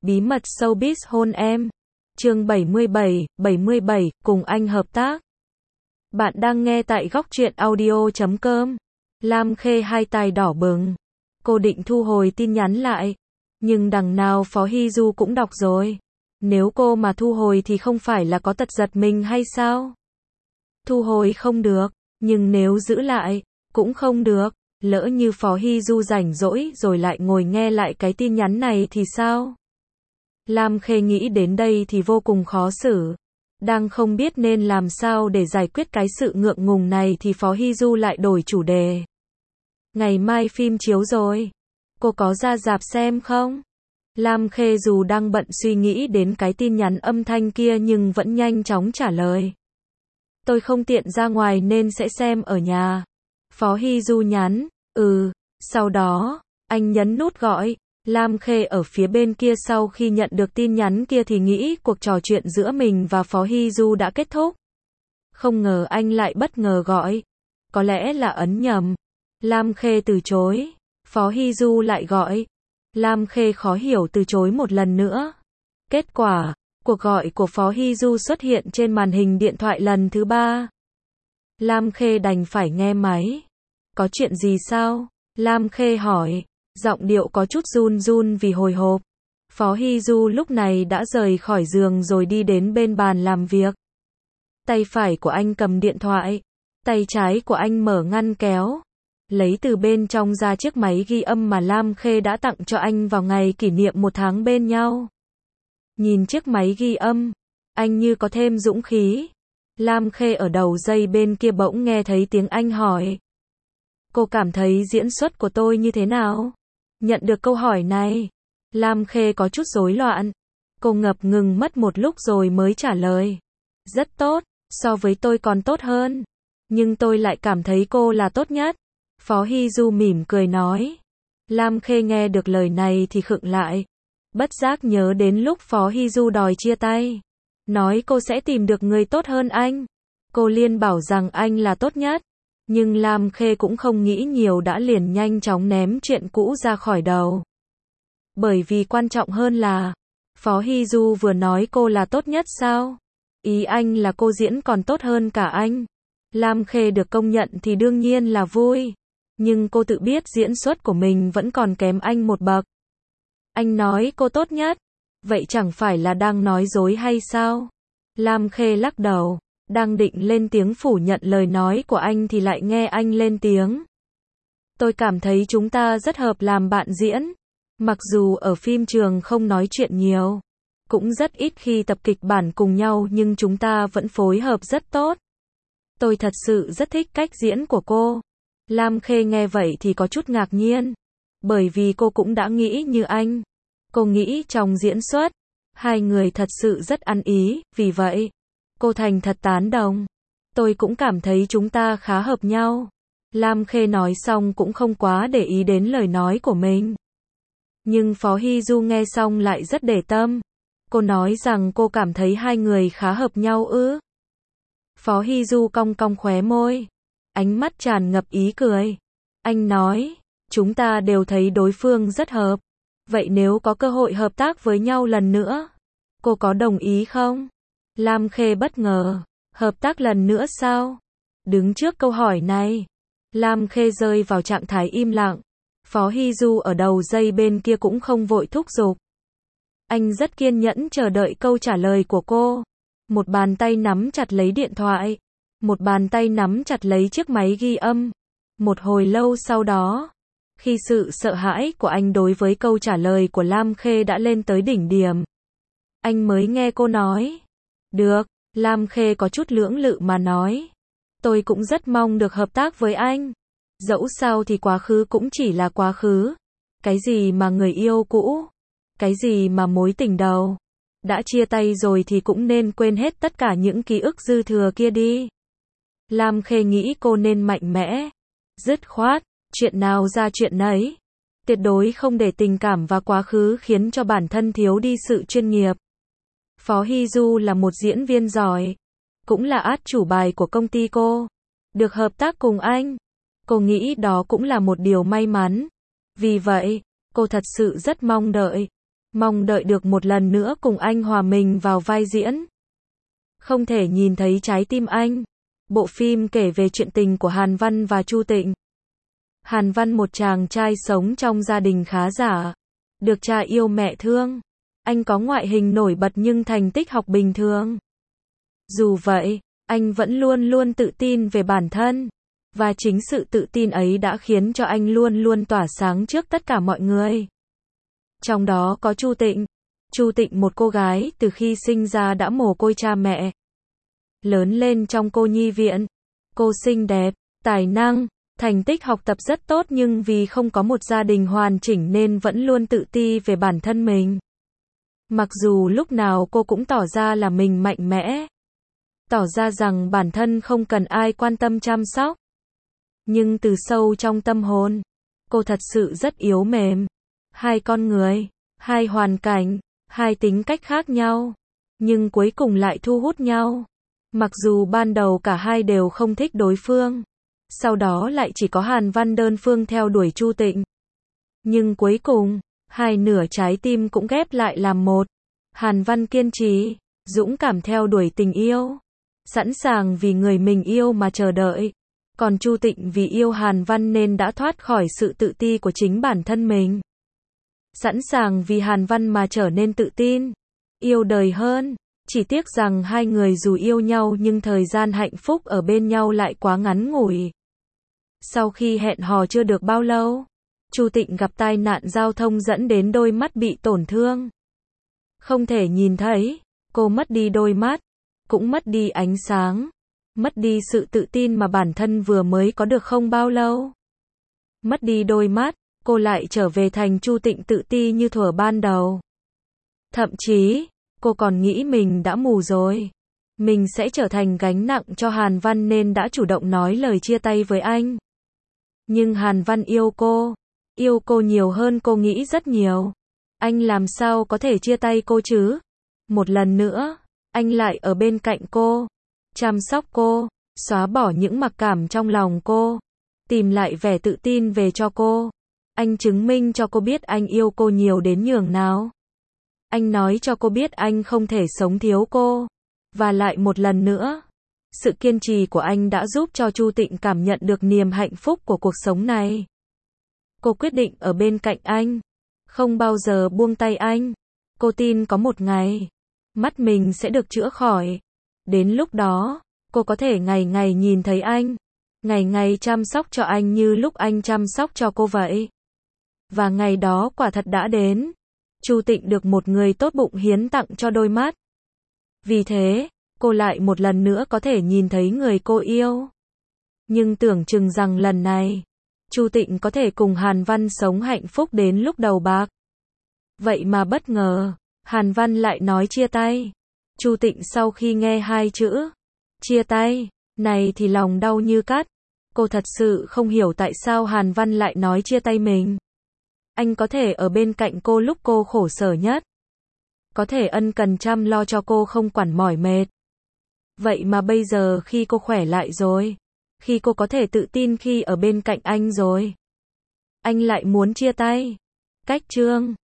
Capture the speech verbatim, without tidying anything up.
Bí mật showbiz hôn em. Chương bảy mươi bảy, bảy mươi bảy, cùng anh hợp tác. Bạn đang nghe tại góc truyện audio chấm com. Lam Khê hai tai đỏ bừng. Cô định thu hồi tin nhắn lại. Nhưng đằng nào Phó Hy Du cũng đọc rồi. Nếu cô mà thu hồi thì không phải là có tật giật mình hay sao? Thu hồi không được, nhưng nếu giữ lại, cũng không được. Lỡ như Phó Hy Du rảnh rỗi rồi lại ngồi nghe lại cái tin nhắn này thì sao? Lam Khê nghĩ đến đây thì vô cùng khó xử. Đang không biết nên làm sao để giải quyết cái sự ngượng ngùng này thì Phó Hy Du lại đổi chủ đề. Ngày mai phim chiếu rồi. Cô có ra rạp xem không? Lam Khê dù đang bận suy nghĩ đến cái tin nhắn âm thanh kia nhưng vẫn nhanh chóng trả lời. Tôi không tiện ra ngoài nên sẽ xem ở nhà. Phó Hy Du nhắn, ừ, sau đó, anh nhấn nút gọi. Lam Khê ở phía bên kia sau khi nhận được tin nhắn kia thì nghĩ cuộc trò chuyện giữa mình và Phó Hy Du đã kết thúc. Không ngờ anh lại bất ngờ gọi. Có lẽ là ấn nhầm. Lam Khê từ chối. Phó Hy Du lại gọi. Lam Khê khó hiểu từ chối một lần nữa. Kết quả, cuộc gọi của Phó Hy Du xuất hiện trên màn hình điện thoại lần thứ ba. Lam Khê đành phải nghe máy. Có chuyện gì sao? Lam Khê hỏi. Giọng điệu có chút run run vì hồi hộp. Phó Hy Du lúc này đã rời khỏi giường rồi đi đến bên bàn làm việc. Tay phải của anh cầm điện thoại. Tay trái của anh mở ngăn kéo. Lấy từ bên trong ra chiếc máy ghi âm mà Lam Khê đã tặng cho anh vào ngày kỷ niệm một tháng bên nhau. Nhìn chiếc máy ghi âm, anh như có thêm dũng khí. Lam Khê ở đầu dây bên kia bỗng nghe thấy tiếng anh hỏi. Cô cảm thấy diễn xuất của tôi như thế nào? Nhận được câu hỏi này, Lam Khê có chút rối loạn. Cô ngập ngừng mất một lúc rồi mới trả lời. Rất tốt, so với tôi còn tốt hơn. Nhưng tôi lại cảm thấy cô là tốt nhất. Phó Hy Du mỉm cười nói. Lam Khê nghe được lời này thì khựng lại. Bất giác nhớ đến lúc Phó Hy Du đòi chia tay. Nói cô sẽ tìm được người tốt hơn anh. Cô liên bảo rằng anh là tốt nhất. Nhưng Lam Khê cũng không nghĩ nhiều đã liền nhanh chóng ném chuyện cũ ra khỏi đầu. Bởi vì quan trọng hơn là, Phó Hy Du vừa nói cô là tốt nhất sao? Ý anh là cô diễn còn tốt hơn cả anh. Lam Khê được công nhận thì đương nhiên là vui. Nhưng cô tự biết diễn xuất của mình vẫn còn kém anh một bậc. Anh nói cô tốt nhất. Vậy chẳng phải là đang nói dối hay sao? Lam Khê lắc đầu. Đang định lên tiếng phủ nhận lời nói của anh thì lại nghe anh lên tiếng. Tôi cảm thấy chúng ta rất hợp làm bạn diễn. Mặc dù ở phim trường không nói chuyện nhiều, cũng rất ít khi tập kịch bản cùng nhau nhưng chúng ta vẫn phối hợp rất tốt. Tôi thật sự rất thích cách diễn của cô. Lam Khê nghe vậy thì có chút ngạc nhiên. Bởi vì cô cũng đã nghĩ như anh. Cô nghĩ trong diễn xuất, hai người thật sự rất ăn ý, vì vậy cô thành thật tán đồng. Tôi cũng cảm thấy chúng ta khá hợp nhau. Lam Khê nói xong cũng không quá để ý đến lời nói của mình. Nhưng Phó Hy Du nghe xong lại rất để tâm. Cô nói rằng cô cảm thấy hai người khá hợp nhau ư. Phó Hy Du cong cong khóe môi. Ánh mắt tràn ngập ý cười. Anh nói, chúng ta đều thấy đối phương rất hợp. Vậy nếu có cơ hội hợp tác với nhau lần nữa, cô có đồng ý không? Lam Khê bất ngờ. Hợp tác lần nữa sao? Đứng trước câu hỏi này, Lam Khê rơi vào trạng thái im lặng. Phó Hy Du ở đầu dây bên kia cũng không vội thúc giục. Anh rất kiên nhẫn chờ đợi câu trả lời của cô. Một bàn tay nắm chặt lấy điện thoại. Một bàn tay nắm chặt lấy chiếc máy ghi âm. Một hồi lâu sau đó, khi sự sợ hãi của anh đối với câu trả lời của Lam Khê đã lên tới đỉnh điểm, anh mới nghe cô nói. Được, Lam Khê có chút lưỡng lự mà nói. Tôi cũng rất mong được hợp tác với anh. Dẫu sao thì quá khứ cũng chỉ là quá khứ. Cái gì mà người yêu cũ, cái gì mà mối tình đầu. Đã chia tay rồi thì cũng nên quên hết tất cả những ký ức dư thừa kia đi. Lam Khê nghĩ cô nên mạnh mẽ, dứt khoát, chuyện nào ra chuyện nấy. Tuyệt đối không để tình cảm và quá khứ khiến cho bản thân thiếu đi sự chuyên nghiệp. Phó Hy Du là một diễn viên giỏi, cũng là át chủ bài của công ty cô. Được hợp tác cùng anh, cô nghĩ đó cũng là một điều may mắn. Vì vậy, cô thật sự rất mong đợi. Mong đợi được một lần nữa cùng anh hòa mình vào vai diễn. Không thể nhìn thấy trái tim anh. Bộ phim kể về chuyện tình của Hàn Văn và Chu Tịnh. Hàn Văn một chàng trai sống trong gia đình khá giả, được cha yêu mẹ thương. Anh có ngoại hình nổi bật nhưng thành tích học bình thường. Dù vậy, anh vẫn luôn luôn tự tin về bản thân. Và chính sự tự tin ấy đã khiến cho anh luôn luôn tỏa sáng trước tất cả mọi người. Trong đó có Chu Tịnh. Chu Tịnh một cô gái từ khi sinh ra đã mồ côi cha mẹ. Lớn lên trong cô nhi viện. Cô xinh đẹp, tài năng, thành tích học tập rất tốt nhưng vì không có một gia đình hoàn chỉnh nên vẫn luôn tự ti về bản thân mình. Mặc dù lúc nào cô cũng tỏ ra là mình mạnh mẽ. Tỏ ra rằng bản thân không cần ai quan tâm chăm sóc. Nhưng từ sâu trong tâm hồn, cô thật sự rất yếu mềm. Hai con người, hai hoàn cảnh, hai tính cách khác nhau, nhưng cuối cùng lại thu hút nhau. Mặc dù ban đầu cả hai đều không thích đối phương, sau đó lại chỉ có Hàn Văn đơn phương theo đuổi Chu Tịnh. Nhưng cuối cùng, hai nửa trái tim cũng ghép lại làm một. Hàn Văn kiên trì, dũng cảm theo đuổi tình yêu, sẵn sàng vì người mình yêu mà chờ đợi. Còn Chu Tịnh vì yêu Hàn Văn nên đã thoát khỏi sự tự ti của chính bản thân mình. Sẵn sàng vì Hàn Văn mà trở nên tự tin, yêu đời hơn. Chỉ tiếc rằng hai người dù yêu nhau nhưng thời gian hạnh phúc ở bên nhau lại quá ngắn ngủi. Sau khi hẹn hò chưa được bao lâu, Chu Tịnh gặp tai nạn giao thông dẫn đến đôi mắt bị tổn thương. Không thể nhìn thấy, cô mất đi đôi mắt, cũng mất đi ánh sáng, mất đi sự tự tin mà bản thân vừa mới có được không bao lâu. Mất đi đôi mắt, cô lại trở về thành Chu Tịnh tự ti như thuở ban đầu. Thậm chí, cô còn nghĩ mình đã mù rồi. Mình sẽ trở thành gánh nặng cho Hàn Văn nên đã chủ động nói lời chia tay với anh. Nhưng Hàn Văn yêu cô, yêu cô nhiều hơn cô nghĩ rất nhiều. Anh làm sao có thể chia tay cô chứ? Một lần nữa, anh lại ở bên cạnh cô, chăm sóc cô, xóa bỏ những mặc cảm trong lòng cô, tìm lại vẻ tự tin về cho cô. Anh chứng minh cho cô biết anh yêu cô nhiều đến nhường nào. Anh nói cho cô biết anh không thể sống thiếu cô. Và lại một lần nữa, sự kiên trì của anh đã giúp cho Chu Tịnh cảm nhận được niềm hạnh phúc của cuộc sống này. Cô quyết định ở bên cạnh anh, không bao giờ buông tay anh. Cô tin có một ngày, mắt mình sẽ được chữa khỏi. Đến lúc đó, cô có thể ngày ngày nhìn thấy anh, ngày ngày chăm sóc cho anh như lúc anh chăm sóc cho cô vậy. Và ngày đó quả thật đã đến. Chu Tịnh được một người tốt bụng hiến tặng cho đôi mắt. Vì thế, cô lại một lần nữa có thể nhìn thấy người cô yêu. Nhưng tưởng chừng rằng lần này, Chu Tịnh có thể cùng Hàn Văn sống hạnh phúc đến lúc đầu bạc. Vậy mà bất ngờ, Hàn Văn lại nói chia tay. Chu Tịnh sau khi nghe hai chữ chia tay này thì lòng đau như cắt. Cô thật sự không hiểu tại sao Hàn Văn lại nói chia tay mình. Anh có thể ở bên cạnh cô lúc cô khổ sở nhất. Có thể ân cần chăm lo cho cô không quản mỏi mệt. Vậy mà bây giờ khi cô khỏe lại rồi, khi cô có thể tự tin khi ở bên cạnh anh rồi, anh lại muốn chia tay. Cách chương